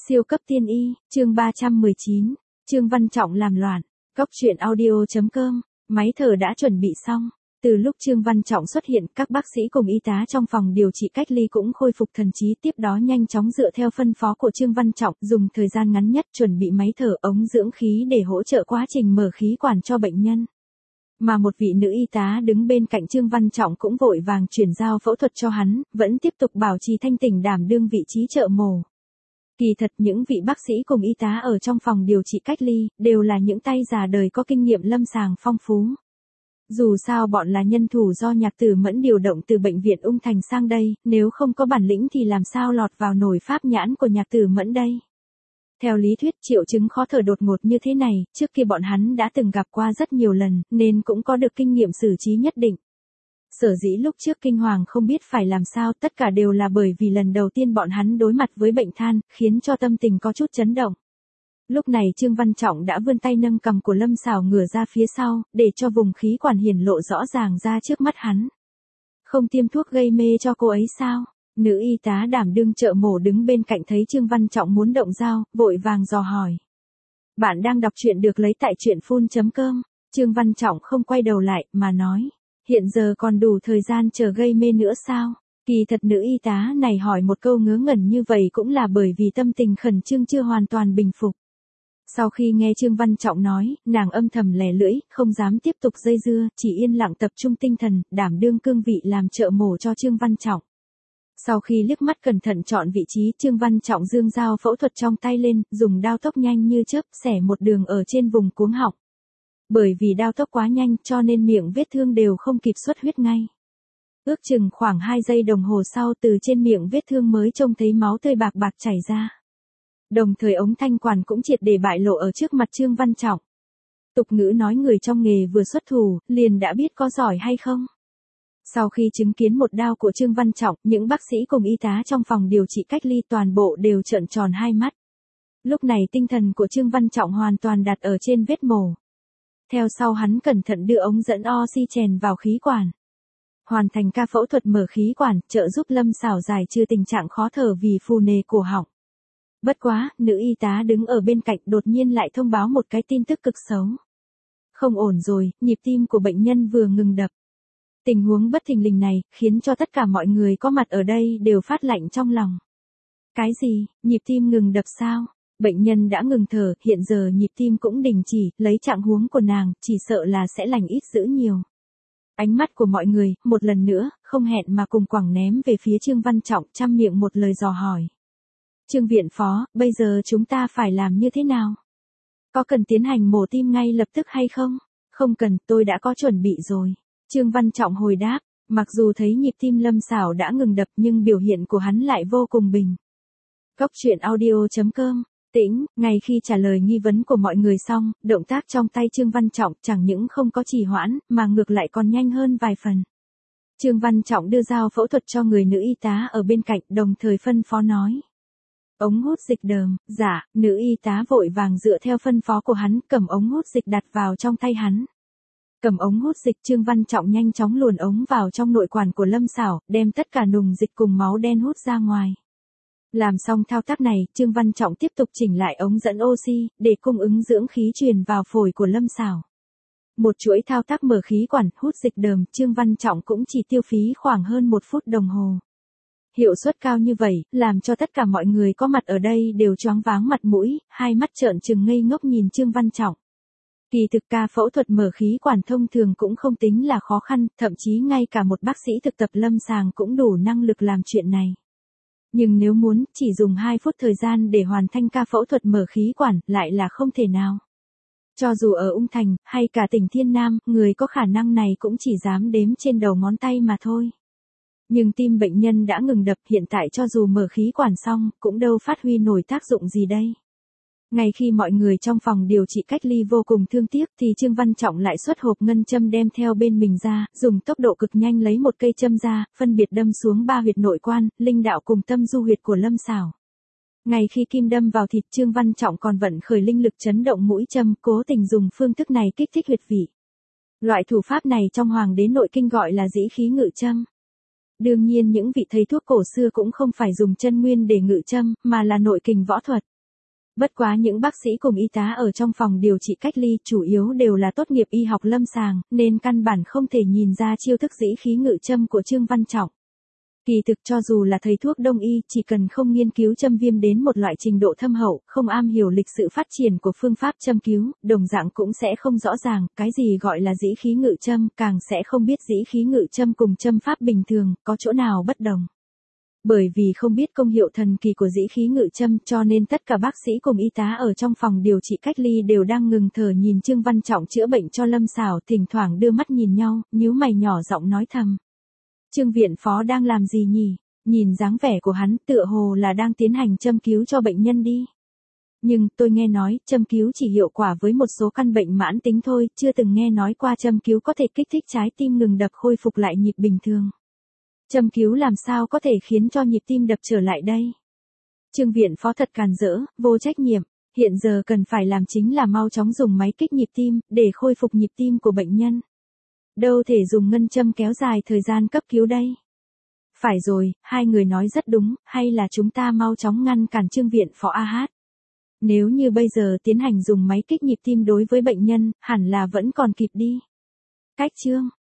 Siêu cấp tiên y, chương 319, Trương Văn Trọng làm loạn, Cóc truyện audio.com, máy thở đã chuẩn bị xong. Từ lúc Trương Văn Trọng xuất hiện, các bác sĩ cùng y tá trong phòng điều trị cách ly cũng khôi phục thần trí, tiếp đó nhanh chóng dựa theo phân phó của Trương Văn Trọng, dùng thời gian ngắn nhất chuẩn bị máy thở, ống dưỡng khí để hỗ trợ quá trình mở khí quản cho bệnh nhân. Mà một vị nữ y tá đứng bên cạnh Trương Văn Trọng cũng vội vàng chuyển giao phẫu thuật cho hắn, vẫn tiếp tục bảo trì thanh tỉnh đảm đương vị trí trợ mổ. Kỳ thật những vị bác sĩ cùng y tá ở trong phòng điều trị cách ly, đều là những tay già đời có kinh nghiệm lâm sàng phong phú. Dù sao bọn là nhân thủ do Nhạc Tử Mẫn điều động từ bệnh viện Ung Thành sang đây, nếu không có bản lĩnh thì làm sao lọt vào nổi pháp nhãn của Nhạc Tử Mẫn đây. Theo lý thuyết triệu chứng khó thở đột ngột như thế này, trước kia bọn hắn đã từng gặp qua rất nhiều lần, nên cũng có được kinh nghiệm xử trí nhất định. Sở dĩ lúc trước kinh hoàng không biết phải làm sao, tất cả đều là bởi vì lần đầu tiên bọn hắn đối mặt với bệnh than, khiến cho tâm tình có chút chấn động. Lúc này Trương Văn Trọng đã vươn tay nâng cằm của Lâm Sảo ngửa ra phía sau, để cho vùng khí quản hiển lộ rõ ràng ra trước mắt hắn. Không tiêm thuốc gây mê cho cô ấy sao? Nữ y tá đảm đương trợ mổ đứng bên cạnh thấy Trương Văn Trọng muốn động dao, vội vàng dò hỏi. Bạn đang đọc truyện được lấy tại truyện.com. Trương Văn Trọng không quay đầu lại, mà nói. Hiện giờ còn đủ thời gian chờ gây mê nữa sao? Kỳ thật nữ y tá này hỏi một câu ngớ ngẩn như vậy cũng là bởi vì tâm tình khẩn trương chưa hoàn toàn bình phục. Sau khi nghe Trương Văn Trọng nói, nàng âm thầm lè lưỡi, không dám tiếp tục dây dưa, chỉ yên lặng tập trung tinh thần, đảm đương cương vị làm trợ mổ cho Trương Văn Trọng. Sau khi liếc mắt cẩn thận chọn vị trí, Trương Văn Trọng giương dao phẫu thuật trong tay lên, dùng đao tốc nhanh như chớp, xẻ một đường ở trên vùng cuống họng. Bởi vì đao tốc quá nhanh cho nên miệng vết thương đều không kịp xuất huyết ngay. Ước chừng khoảng 2 giây đồng hồ sau từ trên miệng vết thương mới trông thấy máu tươi bạc bạc chảy ra. Đồng thời ống thanh quản cũng triệt để bại lộ ở trước mặt Trương Văn Trọng. Tục ngữ nói người trong nghề vừa xuất thủ, liền đã biết có giỏi hay không. Sau khi chứng kiến một đao của Trương Văn Trọng, những bác sĩ cùng y tá trong phòng điều trị cách ly toàn bộ đều trợn tròn hai mắt. Lúc này tinh thần của Trương Văn Trọng hoàn toàn đặt ở trên vết mổ. Theo sau hắn cẩn thận đưa ống dẫn oxy chèn vào khí quản. Hoàn thành ca phẫu thuật mở khí quản, trợ giúp Lâm Sảo giải trừ tình trạng khó thở vì phù nề cổ họng. Bất quá, nữ y tá đứng ở bên cạnh đột nhiên lại thông báo một cái tin tức cực xấu. Không ổn rồi, nhịp tim của bệnh nhân vừa ngừng đập. Tình huống bất thình lình này, khiến cho tất cả mọi người có mặt ở đây đều phát lạnh trong lòng. Cái gì, nhịp tim ngừng đập sao? Bệnh nhân đã ngừng thở, hiện giờ nhịp tim cũng đình chỉ, lấy trạng huống của nàng, chỉ sợ là sẽ lành ít dữ nhiều. Ánh mắt của mọi người, một lần nữa, không hẹn mà cùng quẳng ném về phía Trương Văn Trọng, trăm miệng một lời dò hỏi. Trương viện phó, bây giờ chúng ta phải làm như thế nào? Có cần tiến hành mổ tim ngay lập tức hay không? Không cần, tôi đã có chuẩn bị rồi. Trương Văn Trọng hồi đáp, mặc dù thấy nhịp tim Lâm Sảo đã ngừng đập nhưng biểu hiện của hắn lại vô cùng bình. Cóc truyện audio.com. Tĩnh, ngay khi trả lời nghi vấn của mọi người xong, động tác trong tay Trương Văn Trọng chẳng những không có trì hoãn, mà ngược lại còn nhanh hơn vài phần. Trương Văn Trọng đưa dao phẫu thuật cho người nữ y tá ở bên cạnh, đồng thời phân phó nói. Ống hút dịch đờm, dạ, nữ y tá vội vàng dựa theo phân phó của hắn, cầm ống hút dịch đặt vào trong tay hắn. Cầm ống hút dịch, Trương Văn Trọng nhanh chóng luồn ống vào trong nội quản của Lâm Sảo, đem tất cả nùng dịch cùng máu đen hút ra ngoài. Làm xong thao tác này, Trương Văn Trọng tiếp tục chỉnh lại ống dẫn oxy, để cung ứng dưỡng khí truyền vào phổi của Lâm Sảo. Một chuỗi thao tác mở khí quản, hút dịch đờm, Trương Văn Trọng cũng chỉ tiêu phí khoảng hơn 1 phút đồng hồ. Hiệu suất cao như vậy, làm cho tất cả mọi người có mặt ở đây đều choáng váng mặt mũi, hai mắt trợn trừng ngây ngốc nhìn Trương Văn Trọng. Kỳ thực ca phẫu thuật mở khí quản thông thường cũng không tính là khó khăn, thậm chí ngay cả một bác sĩ thực tập lâm sàng cũng đủ năng lực làm chuyện này. Nhưng nếu muốn, chỉ dùng 2 phút thời gian để hoàn thành ca phẫu thuật mở khí quản, lại là không thể nào. Cho dù ở Ung Thành, hay cả tỉnh Thiên Nam, người có khả năng này cũng chỉ dám đếm trên đầu ngón tay mà thôi. Nhưng tim bệnh nhân đã ngừng đập, hiện tại cho dù mở khí quản xong, cũng đâu phát huy nổi tác dụng gì đây. Ngay khi mọi người trong phòng điều trị cách ly vô cùng thương tiếc thì Trương Văn Trọng lại xuất hộp ngân châm đem theo bên mình ra, dùng tốc độ cực nhanh lấy một cây châm ra, phân biệt đâm xuống 3 huyệt nội quan, linh đạo cùng tâm du huyệt của Lâm Sảo. Ngay khi kim đâm vào thịt, Trương Văn Trọng còn vận khởi linh lực chấn động mũi châm, cố tình dùng phương thức này kích thích huyệt vị. Loại thủ pháp này trong Hoàng đế nội kinh gọi là dĩ khí ngự châm. Đương nhiên những vị thầy thuốc cổ xưa cũng không phải dùng chân nguyên để ngự châm, mà là nội kình võ thuật. Bất quá những bác sĩ cùng y tá ở trong phòng điều trị cách ly chủ yếu đều là tốt nghiệp y học lâm sàng, nên căn bản không thể nhìn ra chiêu thức dĩ khí ngự châm của Trương Văn Trọng. Kỳ thực cho dù là thầy thuốc đông y, chỉ cần không nghiên cứu châm viêm đến một loại trình độ thâm hậu, không am hiểu lịch sự phát triển của phương pháp châm cứu, đồng dạng cũng sẽ không rõ ràng cái gì gọi là dĩ khí ngự châm, càng sẽ không biết dĩ khí ngự châm cùng châm pháp bình thường có chỗ nào bất đồng. Bởi vì không biết công hiệu thần kỳ của dĩ khí ngự châm cho nên tất cả bác sĩ cùng y tá ở trong phòng điều trị cách ly đều đang ngừng thở nhìn Trương Văn Trọng chữa bệnh cho Lâm Sảo, thỉnh thoảng đưa mắt nhìn nhau, nhíu mày nhỏ giọng nói thầm. Trương viện phó đang làm gì nhỉ? Nhìn dáng vẻ của hắn tựa hồ là đang tiến hành châm cứu cho bệnh nhân đi. Nhưng tôi nghe nói châm cứu chỉ hiệu quả với một số căn bệnh mãn tính thôi, chưa từng nghe nói qua châm cứu có thể kích thích trái tim ngừng đập khôi phục lại nhịp bình thường. Châm cứu làm sao có thể khiến cho nhịp tim đập trở lại đây? Trương viện phó thật càn rỡ, vô trách nhiệm, hiện giờ cần phải làm chính là mau chóng dùng máy kích nhịp tim, để khôi phục nhịp tim của bệnh nhân. Đâu thể dùng ngân châm kéo dài thời gian cấp cứu đây. Phải rồi, hai người nói rất đúng, hay là chúng ta mau chóng ngăn cản Trương viện phó AH. Nếu như bây giờ tiến hành dùng máy kích nhịp tim đối với bệnh nhân, hẳn là vẫn còn kịp đi. Cách Trương